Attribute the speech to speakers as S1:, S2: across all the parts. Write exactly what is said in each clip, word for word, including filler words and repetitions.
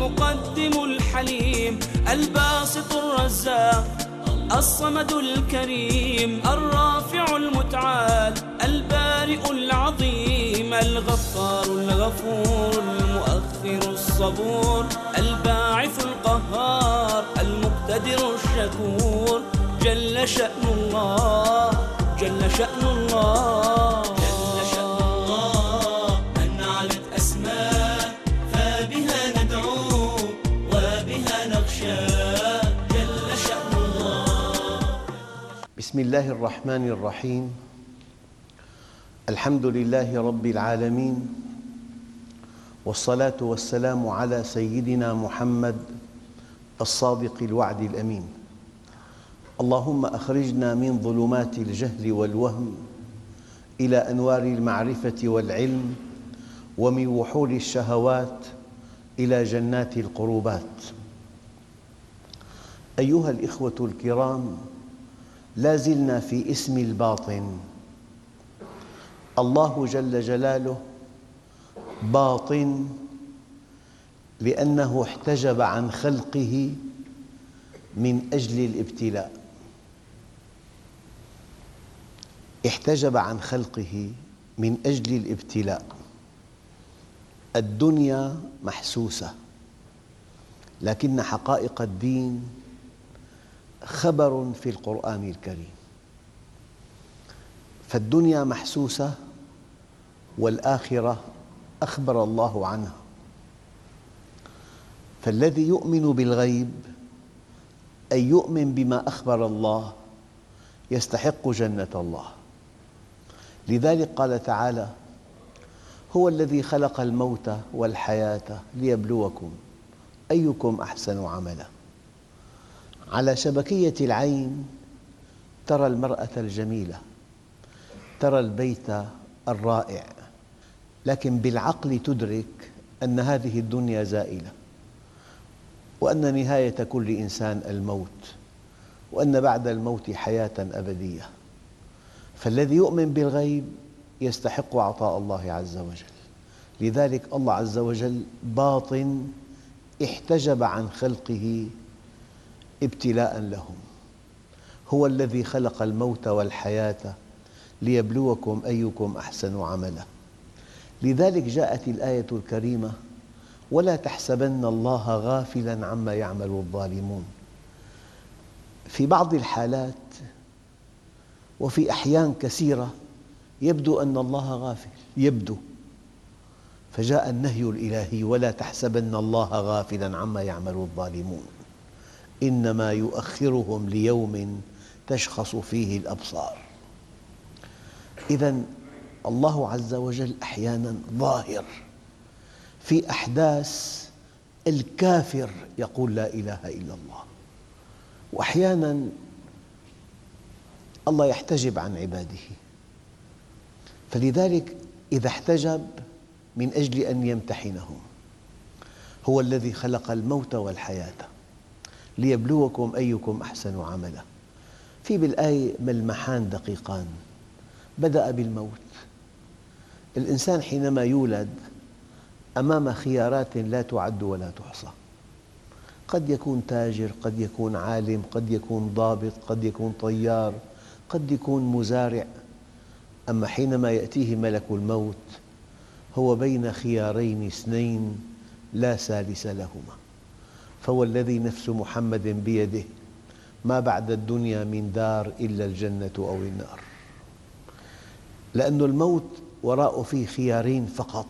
S1: المقدم الحليم الباسط الرزاق الصمد الكريم الرافع المتعال البارئ العظيم الغفار الغفور المؤخر الصبور الباعث القهار المقتدر الشكور جل شأن الله جل شأن الله جل شأن الله من علت أسماء فبها ندعو وبها نخشى جل شأن الله.
S2: بسم الله الرحمن الرحيم. الحمد لله رب العالمين، والصلاة والسلام على سيدنا محمد الصادق الوعد الأمين. اللهم أخرجنا من ظلمات الجهل والوهم إلى أنوار المعرفة والعلم، ومن وحول الشهوات إلى جنات القربات. أيها الإخوة الكرام، لا زلنا في اسم الباطن. الله جل جلاله باطن لأنه احتجب عن خلقه من أجل الابتلاء. احتجب عن خلقه من أجل الابتلاء. الدنيا محسوسة، لكن حقائق الدين خبر في القرآن الكريم. فالدنيا محسوسة والآخرة أخبر الله عنها. فالذي يؤمن بالغيب أي يؤمن بما أخبر الله يستحق جنة الله. لذلك قال تعالى: هو الذي خلق الموت والحياة ليبلوكم أيكم أحسن عملا. على شبكية العين ترى المرأة الجميلة، ترى البيت الرائع، لكن بالعقل تدرك أن هذه الدنيا زائلة، وأن نهاية كل إنسان الموت، وأن بعد الموت حياة أبدية. فالذي يؤمن بالغيب يستحق عطاء الله عز وجل. لذلك الله عز وجل باطن احتجب عن خلقه ابتلاء لهم. هو الذي خلق الموت والحياة ليبلوكم أيكم أحسن عملا. لذلك جاءت الآية الكريمة: ولا تحسبن الله غافلا عما يعمل الظالمون. في بعض الحالات وفي أحيان كثيرة يبدو أن الله غافل، يبدو، فجاء النهي الإلهي: ولا تحسبن الله غافلا عما يعمل الظالمون إنما يؤخرهم ليوم تشخص فيه الأبصار. إذن الله عز وجل أحياناً ظاهر في أحداث الكافر يقول لا إله إلا الله، وأحياناً الله يحتجب عن عباده. فلذلك إذا احتجب من أجل أن يمتحنهم. هو الذي خلق الموت والحياة ليبلوكم أيكم أحسن عملا. في بالآية ملمحان دقيقان. بدأ بالموت. الإنسان حينما يولد أمام خيارات لا تعد ولا تحصى. قد يكون تاجر، قد يكون عالم، قد يكون ضابط، قد يكون طيار، قد يكون مزارع. أما حينما يأتيه ملك الموت هو بين خيارين اثنين لا ثالث لهما. فهو الذي نفس محمد بيده ما بعد الدنيا من دار إلا الجنة أو النار. لأن الموت وراءه فيه خيارين فقط،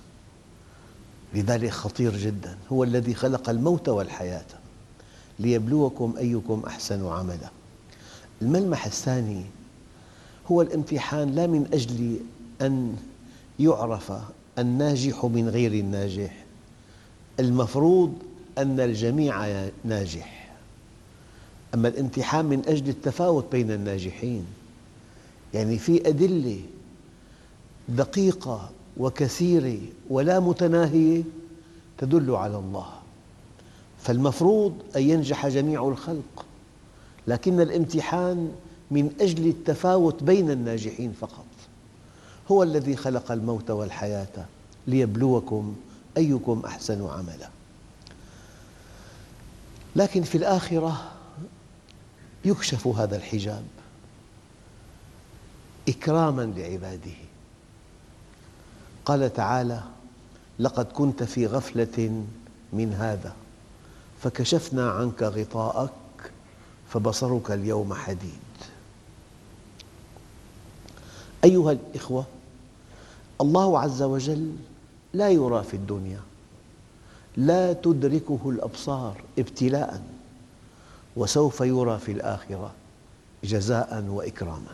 S2: لذلك خطير جدا. هو الذي خلق الموت والحياة ليبلوكم أيكم أحسن عملا. الملمح الثاني هو الامتحان لا من أجل أن يعرف الناجح من غير الناجح. المفروض أن الجميع ناجح، أما الامتحان من أجل التفاوت بين الناجحين. يعني في أدلة دقيقة وكثيرة ولا متناهية تدل على الله، فالمفروض أن ينجح جميع الخلق، لكن الامتحان من أجل التفاوت بين الناجحين فقط. هو الذي خلق الموت والحياة ليبلوكم أيكم أحسن عملا. لكن في الآخرة يكشف هذا الحجاب إكراماً لعباده. قال تعالى: لقد كنت في غفلة من هذا فكشفنا عنك غطاءك فبصرك اليوم حديد. أيها الإخوة، الله عز وجل لا يرى في الدنيا، لا تدركه الأبصار ابتلاءً، وسوف يرى في الآخرة جزاءً وإكراماً.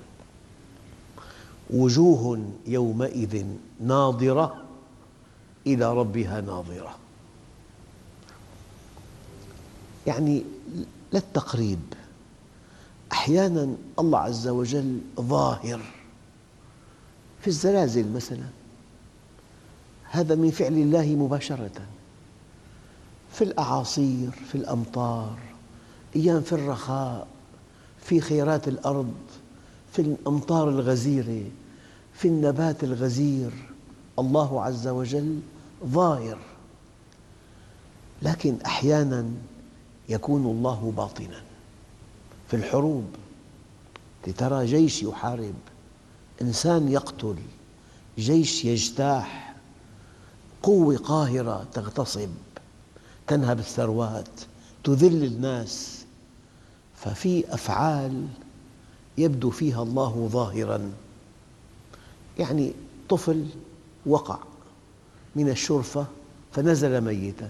S2: وجوه يومئذ ناظرة إلى ربها ناظرة. يعني لا التقريب، أحياناً الله عز وجل ظاهر في الزلازل مثلاً، هذا من فعل الله مباشرة، في الأعاصير، في الأمطار، أيام في الرخاء، في خيرات الأرض، في الأمطار الغزيرة، في النبات الغزير، الله عز وجل ظاهر. لكن أحياناً يكون الله باطناً في الحروب. ترى جيش يحارب، إنسان يقتل، جيش يجتاح، قوة قاهرة تغتصب، تنهب الثروات، تذل الناس، ففي أفعال يبدو فيها الله ظاهراً. يعني طفل وقع من الشرفة فنزل ميتاً،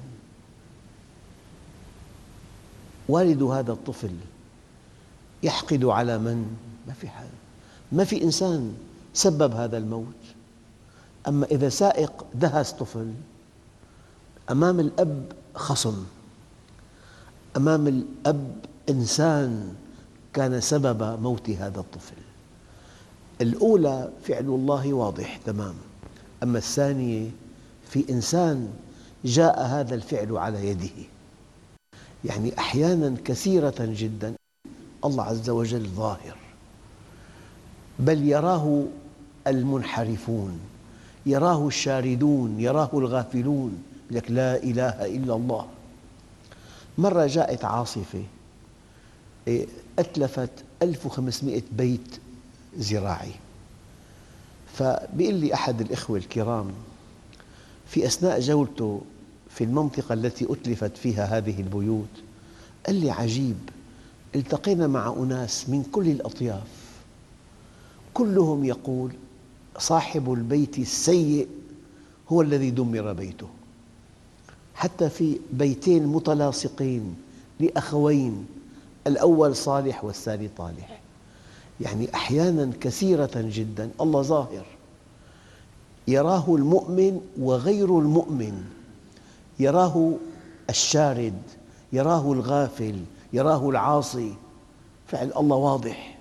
S2: والد هذا الطفل يحقد على من؟ ما في حال، ما في إنسان سبب هذا الموت. أما إذا سائق دهس طفل، أمام الأب خصم، أمام الأب إنسان كان سبب موت هذا الطفل. الأولى فعل الله واضح تمام، أما الثانية في إنسان جاء هذا الفعل على يده. يعني أحياناً كثيرة جداً الله عز وجل ظاهر، بل يراه المنحرفون، يراه الشاردون، يراه الغافلون، يقول لك لا إله إلا الله. مرة جاءت عاصفة أتلفت ألف وخمسمئة بيت زراعي، فبيقول لي أحد الإخوة الكرام في أثناء جولته في المنطقة التي أتلفت فيها هذه البيوت، قال لي عجيب، التقينا مع أناس من كل الأطياف، كلهم يقول صاحب البيت السيء هو الذي دمر بيته. حتى في بيتين متلاصقين لأخوين، الأول صالح والثاني طالح. يعني أحياناً كثيرة جداً الله ظاهر، يراه المؤمن وغير المؤمن، يراه الشارد، يراه الغافل، يراه العاصي، فعل الله واضح.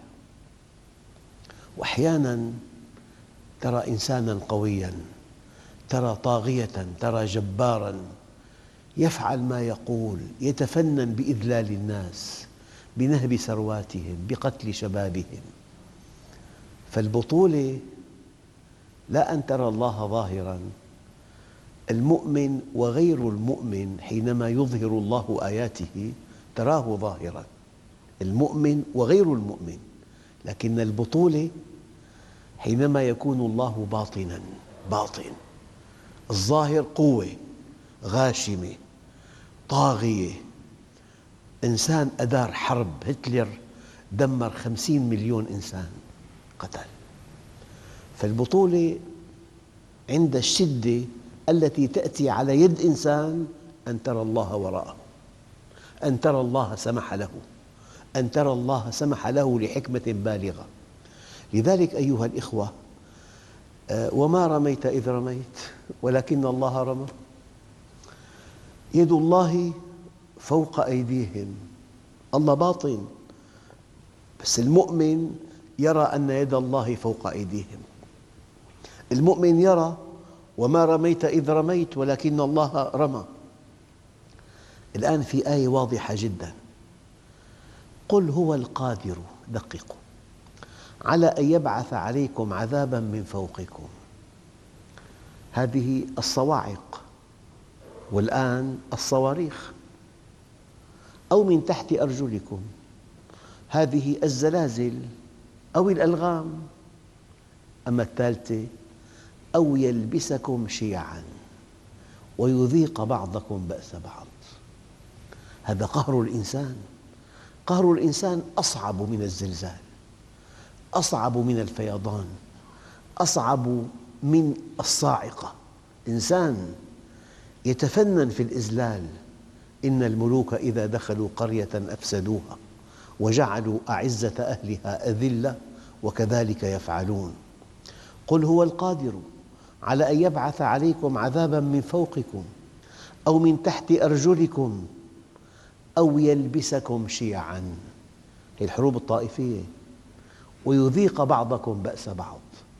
S2: وأحياناً ترى إنساناً قوياً، ترى طاغية، ترى جباراً، يفعل ما يقول، يتفنن بإذلال الناس، بنهب ثرواتهم، بقتل شبابهم. فالبطولة لا أن ترى الله ظاهراً، المؤمن وغير المؤمن حينما يظهر الله آياته تراه ظاهراً، المؤمن وغير المؤمن. لكن البطولة حينما يكون الله باطناً، باطن، الظاهر قوة غاشمة طاغية، إنسان أدار حرب، هتلر دمر خمسين مليون إنسان قتل. فالبطولة عند الشدة التي تأتي على يد إنسان أن ترى الله وراءه، أن ترى الله سمح له، أن ترى الله سمح له لحكمة بالغة. لذلك أيها الإخوة، وما رميت إذ رميت ولكن الله رمى. يد الله فوق أيديهم، الله باطن، بس المؤمن يرى أن يد الله فوق أيديهم. المؤمن يرى وما رميت إذ رميت ولكن الله رمى. الآن في آية واضحة جداً: قل هو القادر، دققوا، على أن يبعث عليكم عذاباً من فوقكم. هذه الصواعق، والآن الصواريخ. أو من تحت أرجلكم، هذه الزلازل أو الألغام. أما الثالثة أو يلبسكم شيعاً ويذيق بعضكم بأس بعض. هذا قهر الإنسان. قهر الإنسان أصعب من الزلزال، أصعب من الفيضان، أصعب من الصاعقة. إنسان يتفنن في الإذلال. إن الملوك إذا دخلوا قرية أفسدوها وجعلوا أعزة أهلها أذلة وكذلك يفعلون. قل هو القادر على أن يبعث عليكم عذاباً من فوقكم أو من تحت أرجلكم أو يلبسكم شيعاً. هي الحروب الطائفية. ويذيق بعضكم بأس بعض.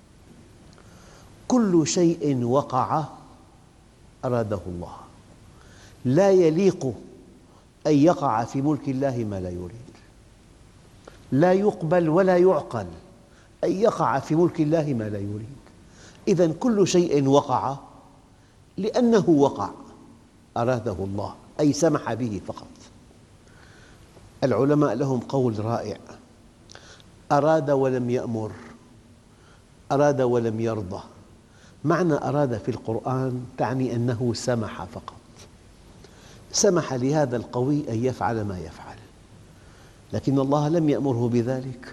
S2: كل شيء وقع أراده الله. لا يليق أن يقع في ملك الله ما لا يريد. لا يقبل ولا يعقل أن يقع في ملك الله ما لا يريد. إذن كل شيء وقع لأنه وقع أراده الله، أي سمح به فقط. العلماء لهم قول رائع: أراد ولم يأمر، أراد ولم يرضى. معنى أراد في القرآن تعني أنه سمح فقط. سمح لهذا القوي أن يفعل ما يفعل، لكن الله لم يأمره بذلك،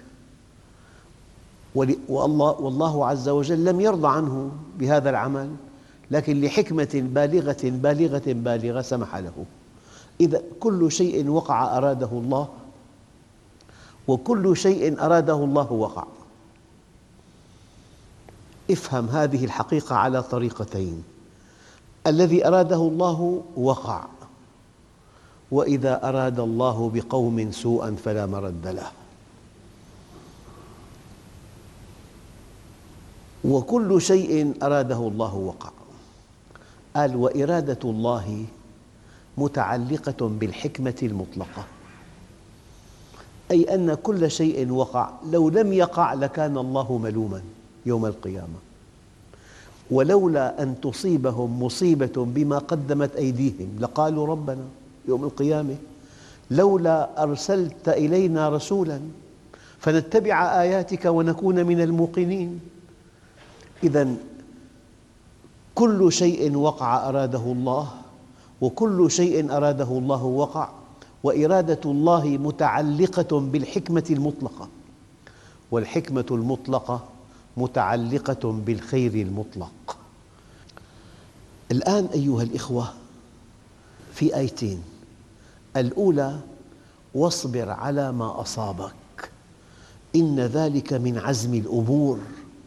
S2: والله عز وجل لم يرضى عنه بهذا العمل، لكن لحكمة بالغة بالغة بالغة سمح له. إذا كل شيء وقع أراده الله، وكل شيء أراده الله وقع. افهم هذه الحقيقة على طريقتين: الذي أراده الله وقع، وإذا أراد الله بقوم سوءاً فلا مرد له. وكل شيء أراده الله وقع. قال: وإرادة الله متعلقة بالحكمة المطلقة، أي أن كل شيء وقع لو لم يقع لكان الله ملوماً يوم القيامة. ولولا أن تصيبهم مصيبة بما قدمت أيديهم لقالوا ربنا يوم القيامة لولا أرسلت إلينا رسولاً فنتبع آياتك ونكون من الموقنين. إذن كل شيء وقع أراده الله، وكل شيء أراده الله وقع، وإرادة الله متعلقة بالحكمة المطلقة، والحكمة المطلقة متعلقة بالخير المطلق. الآن أيها الإخوة في آيتين: الأولى: واصبر على ما أصابك إن ذلك من عزم الأمور.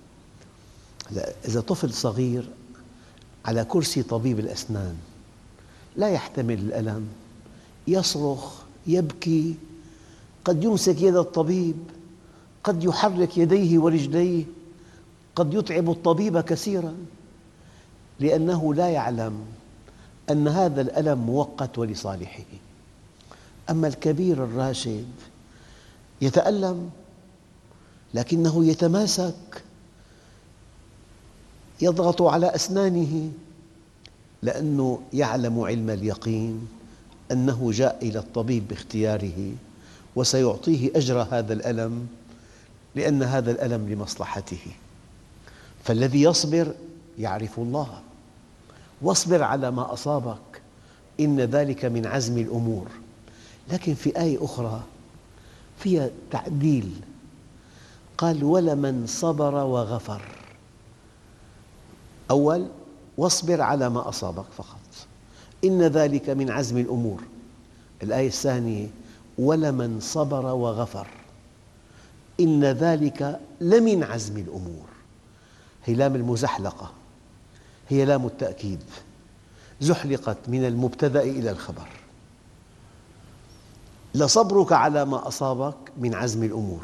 S2: إذا طفل صغير على كرسي طبيب الأسنان لا يحتمل الألم، يصرخ، يبكي، قد يمسك يد الطبيب، قد يحرك يديه ورجليه، قد يتعب الطبيب كثيراً، لأنه لا يعلم أن هذا الألم مؤقت ولصالحه. أما الكبير الراشد يتألم لكنه يتماسك، يضغط على أسنانه، لأنه يعلم علم اليقين أنه جاء إلى الطبيب باختياره وسيعطيه أجر هذا الألم، لأن هذا الألم لمصلحته. فالذي يصبر يعرف الله. واصبر على ما أصابك إن ذلك من عزم الأمور. لكن في آية أخرى فيها تعديل، قال: ولمن صبر وغفر. أول: واصبر على ما أصابك فقط إن ذلك من عزم الأمور. الآية الثانية: ولمن صبر وغفر إن ذلك لمن عزم الأمور. هي لام المزحلقة، هي لام التأكيد، زحلقت من المبتدأ إلى الخبر. لصبرك على ما أصابك من عزم الأمور،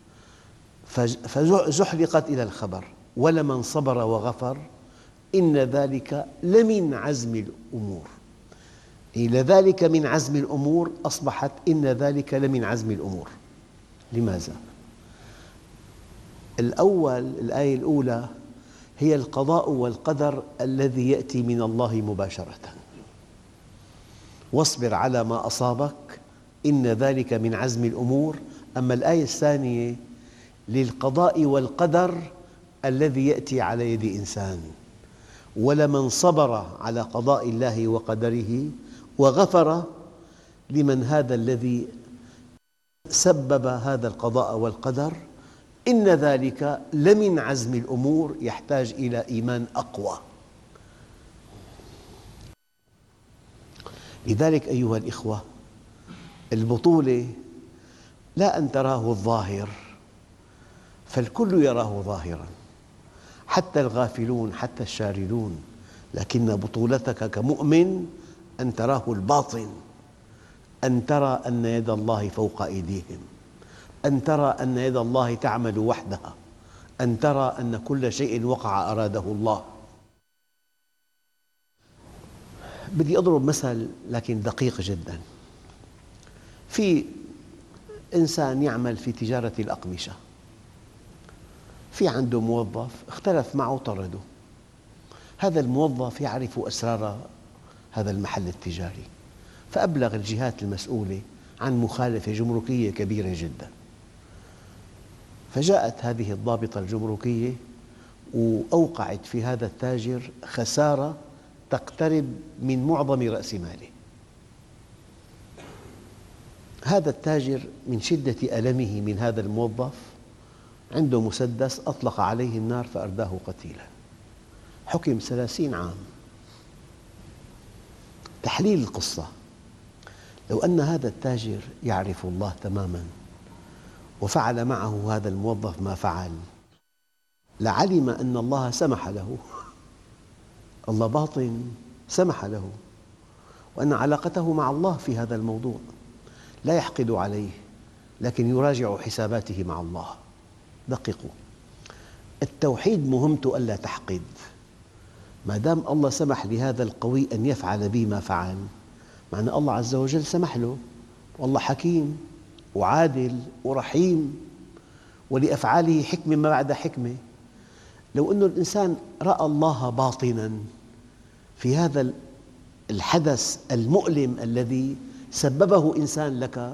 S2: فزحلقت إلى الخبر. ولمن صبر وغفر إن ذلك لمن عزم الأمور. إلى ذلك من عزم الأمور أصبحت إن ذلك لمن عزم الأمور. لماذا؟ الأول، الآية الأولى هي القضاء والقدر الذي يأتي من الله مباشرة. واصبر على ما أصابك إن ذلك من عزم الأمور. أما الآية الثانية للقضاء والقدر الذي يأتي على يد إنسان، ولمن صبر على قضاء الله وقدره وغفر لمن هذا الذي سبب هذا القضاء والقدر، إن ذلك لمن عزم الأمور، يحتاج إلى إيمان أقوى. لذلك أيها الإخوة، البطولة لا أن تراه الظاهر، فالكل يراه ظاهراً، حتى الغافلون حتى الشاردون، لكن بطولتك كمؤمن أن تراه الباطن، أن ترى أن يد الله فوق أيديهم، أن ترى أن يد الله تعمل وحدها، أن ترى أن كل شيء وقع أراده الله. بدي أضرب مثل لكن دقيق جداً. في إنسان يعمل في تجارة الأقمشة، في عنده موظف اختلف معه طرده. هذا الموظف يعرف أسرار هذا المحل التجاري، فأبلغ الجهات المسؤولة عن مخالفة جمركية كبيرة جداً. فجاءت هذه الضابطة الجمركية وأوقعت في هذا التاجر خسارة تقترب من معظم رأس ماله. هذا التاجر من شدة ألمه من هذا الموظف عنده مسدس، أطلق عليه النار فأرداه قتيلاً. حكم ثلاثين عام. تحليل القصة: لو أن هذا التاجر يعرف الله تماماً وفعل معه هذا الموظف ما فعل، لعلم أن الله سمح له، الله باطن سمح له، وأن علاقته مع الله في هذا الموضوع لا يحقد عليه، لكن يراجع حساباته مع الله. دققوا، التوحيد مهمته ألا تحقد. ما دام الله سمح لهذا القوي أن يفعل بي ما فعل، معنى الله عز وجل سمح له، والله حكيم وعادل ورحيم، ولأفعاله حكمة ما بعد حكمة. لو أن الإنسان رأى الله باطناً في هذا الحدث المؤلم الذي سببه إنسان لك،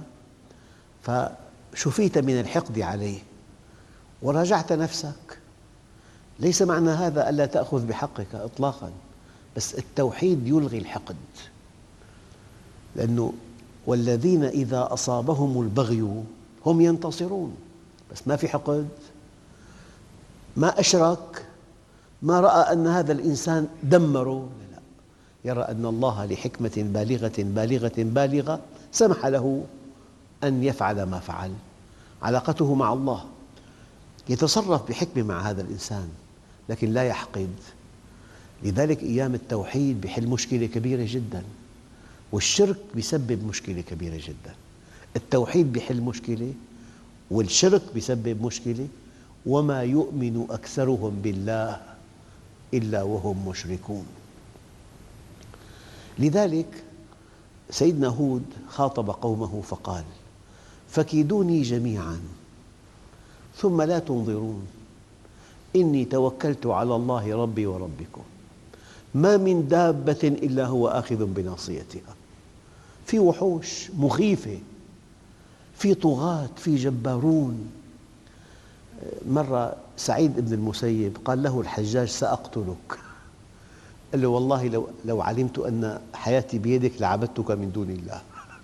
S2: فشفيت من الحقد عليه وراجعت نفسك. ليس معنى هذا ألا تأخذ بحقك إطلاقاً، بس التوحيد يلغي الحقد. لأنه والذين إذا أصابهم البغي هم ينتصرون، بس ما في حقد، ما أشرك، ما رأى أن هذا الإنسان دمره، لا، يرى أن الله لحكمة بالغة بالغة بالغة سمح له أن يفعل ما فعل. علاقته مع الله، يتصرف بحكمة مع هذا الإنسان، لكن لا يحقد. لذلك أيام التوحيد بيحل مشكلة كبيرة جداً، والشرك بيسبب مشكلة كبيرة جداً. التوحيد بيحل مشكلة، والشرك بيسبب مشكلة. وما يؤمن أكثرهم بالله إلا وهم مشركون. لذلك سيدنا هود خاطب قومه فقال: فكيدوني جميعاً ثم لا تنظرون إني توكلت على الله ربي وربكم ما من دابة إلا هو آخذ بناصيتها. في وحوش مخيفة، في طغاة، في جبارون. مرة سعيد بن المسيب قال له الحجاج: سأقتلك. قال له: والله لو, لو علمت أن حياتي بيدك لعبدتك من دون الله.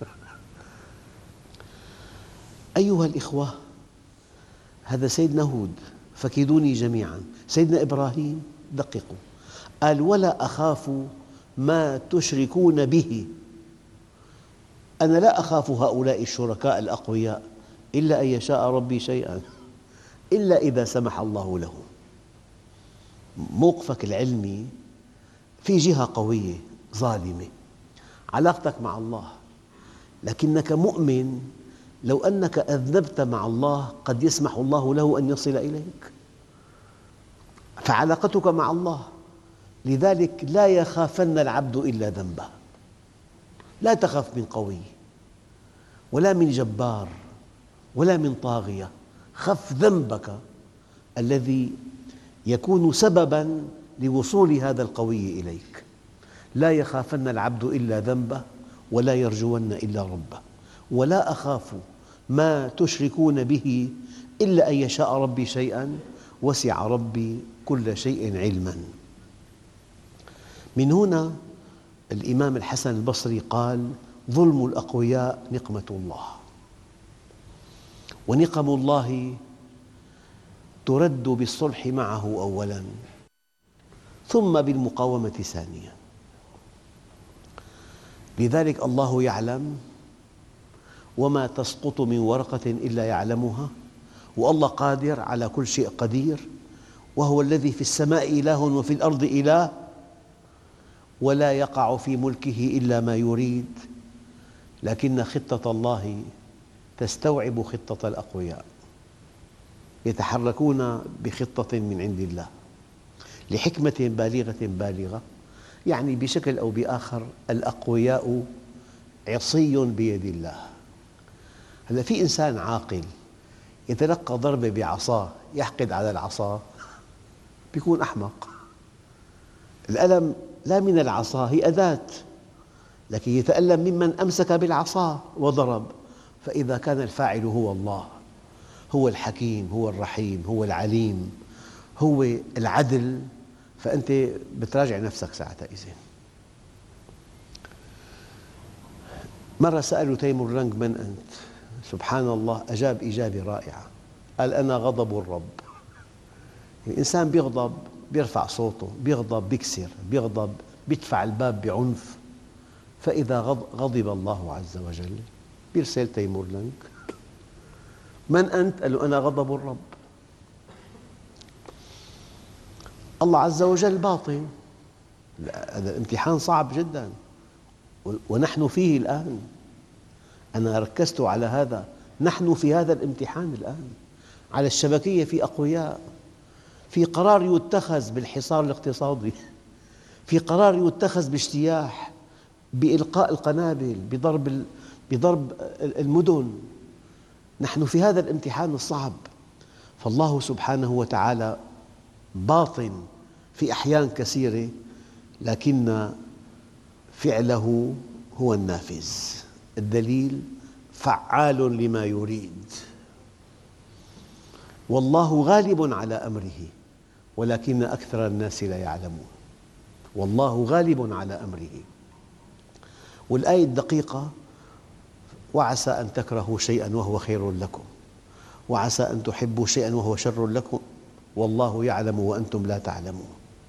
S2: أيها الإخوة، هذا سيدنا هود، فكيدوني جميعاً. سيدنا إبراهيم دققوا، قال: ولا أخاف ما تشركون به. أنا لا أخاف هؤلاء الشركاء الأقوياء إلا أن يشاء ربي شيئاً، إلا إذا سمح الله له. موقفك العلمي في جهة قوية ظالمة، علاقتك مع الله، لكنك مؤمن لو أنك أذنبت مع الله قد يسمح الله له أن يصل إليك، فعلاقتك مع الله. لذلك لا يخافن العبد إلا ذنبه. لا تخف من قوي ولا من جبار ولا من طاغية، خف ذنبك الذي يكون سبباً لوصول هذا القوي إليك. لا يخافن العبد إلا ذنبه ولا يرجون إلا ربه. ولا أخاف ما تشركون به إلا أن يشاء ربي شيئا وسع ربي كل شيء علما. من هنا الإمام الحسن البصري قال: ظلم الأقوياء نقمة الله، ونقم الله ترد بالصلح معه أولاً ثم بالمقاومة ثانياً. لذلك الله يعلم وما تسقط من ورقة إلا يعلمها، والله قادر على كل شيء قدير، وهو الذي في السماء إله وفي الأرض إله، ولا يقع في ملكه إلا ما يريد، لكن خطة الله تستوعب خطة الأقوياء، يتحركون بخطة من عند الله لحكمة بالغة بالغة. يعني بشكل أو بآخر الأقوياء عصي بيد الله. هلا في إنسان عاقل يتلقى ضربة بعصاه يحقد على العصا، يكون أحمق. الألم لا من العصا، هي أداة، لكن يتألم ممن أمسك بالعصا وضرب. فإذا كان الفاعل هو الله، هو الحكيم، هو الرحيم، هو العليم، هو العدل، فأنت بتراجع نفسك ساعتها. إذن مرة سألوا تيمور لنج: من أنت؟ سبحان الله، أجاب إجابة رائعة، قال: أنا غضب الرب. الإنسان بيغضب بيرفع صوته، بيغضب بيكسر، بيغضب بيدفع الباب بعنف. فإذا غضب الله عز وجل بيرسل تيمور لنج: من أنت؟ قال له: أنا غضب الرب. الله عز وجل باطن. هذا الامتحان صعب جدا ونحن فيه الآن. أنا ركزت على هذا، نحن في هذا الامتحان الآن. على الشبكية في أقوياء، في قرار يتخذ بالحصار الاقتصادي، في قرار يتخذ باجتياح، بإلقاء القنابل، بضرب بضرب المدن. نحن في هذا الامتحان الصعب. فالله سبحانه وتعالى باطن في أحيان كثيرة، لكن فعله هو النافذ. الدليل: فعال لما يريد. والله غالب على أمره ولكن أكثر الناس لا يعلمون. والله غالب على أمره. والآية الدقيقة: وعسى أن تكرهوا شيئا وهو خير لكم، وعسى أن تحبوا شيئا وهو شر لكم، والله يعلم وأنتم لا تعلمون.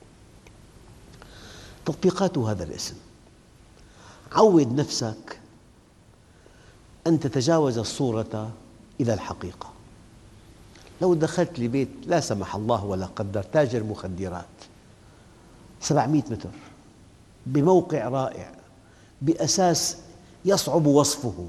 S2: تطبيقات هذا الاسم: عود نفسك أن تتجاوز الصورة إلى الحقيقة. لو دخلت لبيت لا سمح الله ولا قدر تاجر مخدرات سبعمئة متر بموقع رائع بأساس يصعب وصفه،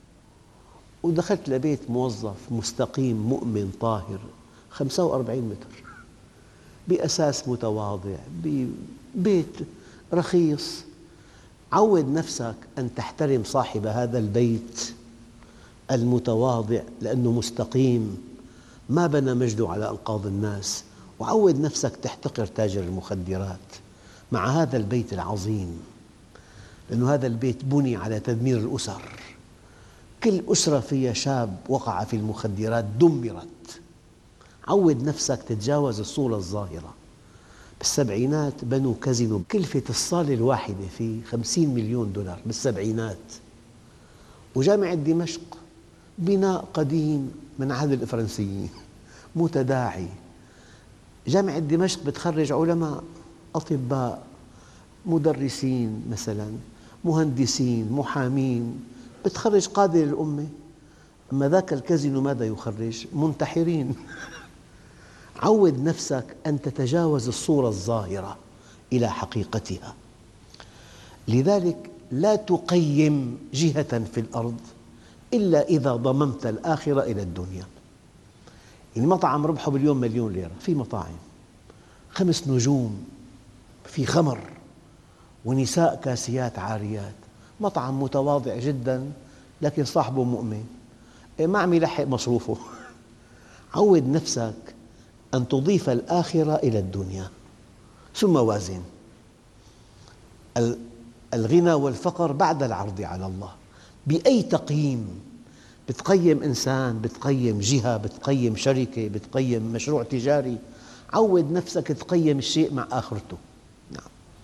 S2: ودخلت لبيت موظف مستقيم مؤمن طاهر خمسة وأربعين متر بأساس متواضع ببيت رخيص، عود نفسك أن تحترم صاحب هذا البيت المتواضع لأنه مستقيم، ما بنى مجده على أنقاض الناس. وعود نفسك تحتقر تاجر المخدرات مع هذا البيت العظيم، لأن هذا البيت بني على تدمير الأسر. كل أسرة فيها شاب وقع في المخدرات دمرت. عود نفسك تتجاوز الصورة الظاهرة. بالسبعينات بنوا كازينو كلفة الصالة الواحدة فيه خمسين مليون دولار بالسبعينات. وجامعة دمشق بناء قديم من عهد الفرنسيين متداعي. جامعة دمشق بتخرج علماء، أطباء، مدرسين مثلا، مهندسين، محامين، بتخرج قادة للأمة. أما ذاك الكازينو ماذا يخرج؟ منتحرين. عود نفسك أن تتجاوز الصورة الظاهرة إلى حقيقتها. لذلك لا تقيم جهة في الأرض إلا إذا ضممت الآخرة إلى الدنيا. يعني مطعم ربحه باليوم مليون ليرة، في مطاعم خمس نجوم في خمر ونساء كاسيات عاريات، مطعم متواضع جدا لكن صاحبه مؤمن، ما عم يلحق مصروفه. عود نفسك أن تضيف الآخرة إلى الدنيا، ثم وازن. الغنى والفقر بعد العرض على الله. بأي تقييم، بتقيم إنسان، بتقيم جهة، بتقيم شركة، بتقيم مشروع تجاري، عود نفسك تقيم الشيء مع آخرته. نعم.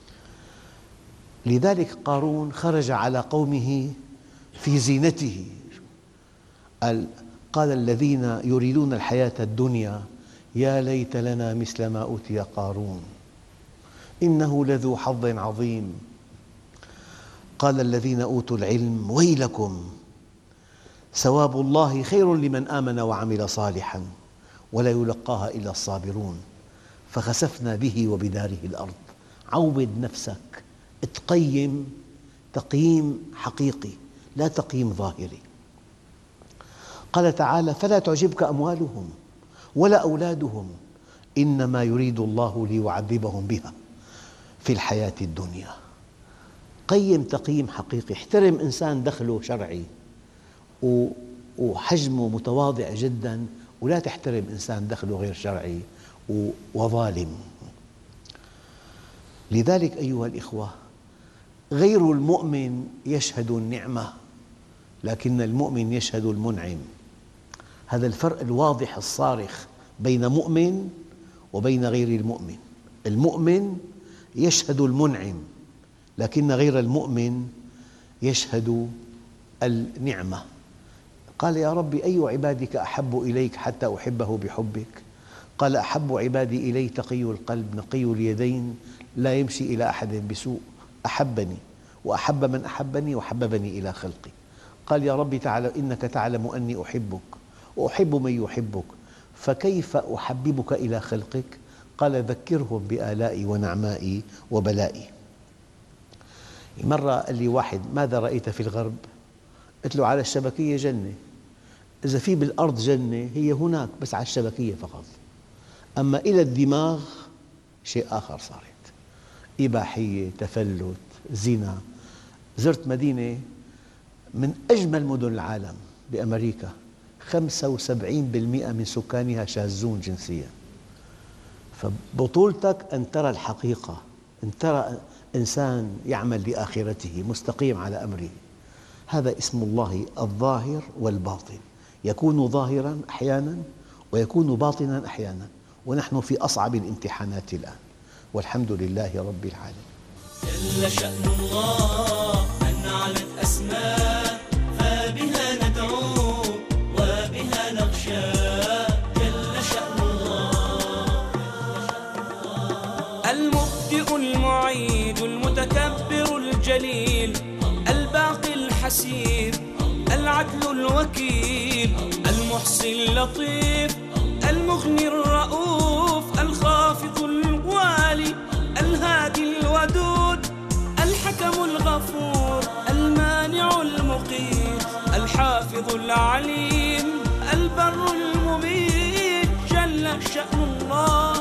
S2: لذلك قارون خرج على قومه في زينته، قال, قال الذين يريدون الحياة الدنيا يا ليت لنا مثل ما أوتي قارون إنه لذو حظ عظيم. قال الذين أوتوا العلم ويلكم ثواب الله خير لمن آمن وعمل صالحا ولا يلقاها إلا الصابرون فخسفنا به وبداره الأرض. عود نفسك تقيم تقييم حقيقي لا تقييم ظاهري. قال تعالى فلا تعجبك أموالهم ولا أولادهم إنما يريد الله ليعذبهم بها في الحياة الدنيا. قيم تقييم حقيقي، احترم إنسان دخله شرعي وحجمه متواضع جدا، ولا تحترم إنسان دخله غير شرعي وظالم. لذلك أيها الإخوة، غير المؤمن يشهد النعمة لكن المؤمن يشهد المنعم. هذا الفرق الواضح الصارخ بين مؤمن وبين غير المؤمن. المؤمن يشهد المنعم لكن غير المؤمن يشهد النعمة. قال يا رب أي عبادك أحب إليك حتى أحبه بحبك؟ قال أحب عبادي إلي تقي القلب نقي اليدين لا يمشي إلى أحد بسوء أحبني وأحب من أحبني وحببني إلى خلقي. قال يا رب تعالى إنك تعلم أني أحبك وأحب من يحبك فكيف أحببك إلى خلقك؟ قال ذكرهم بآلائي ونعمائي وبلائي. مرة قال لي واحد ماذا رأيت في الغرب؟ قلت له على الشبكية جنة، إذا في بالأرض جنة هي هناك بس على الشبكية فقط، أما إلى الدماغ شيء آخر صارت، إباحية، تفلت، زنا. زرت مدينة من أجمل مدن العالم بأمريكا، خمسة وسبعين بالمئة من سكانها شاذون جنسياً. فبطولتك أن ترى الحقيقة، أن ترى إنسان يعمل لآخرته مستقيم على أمره. هذا اسم الله الظاهر والباطن، يكون ظاهراً أحياناً ويكون باطناً أحياناً، ونحن في أصعب الامتحانات الآن والحمد لله رب العالمين.
S1: جل شأن الله أن علت أسماء فبها ندعو وبها نخشى. جل شأن الله المبدئ المعيد المتكبر الجليل الباقي الحسيب العدل الوكيل المحصي اللطيف المغني الرؤوف الخافض الوالي الهادي الودود الحكم الغفور المانع المقيت الحافظ العليم البر المميت. جل شأن الله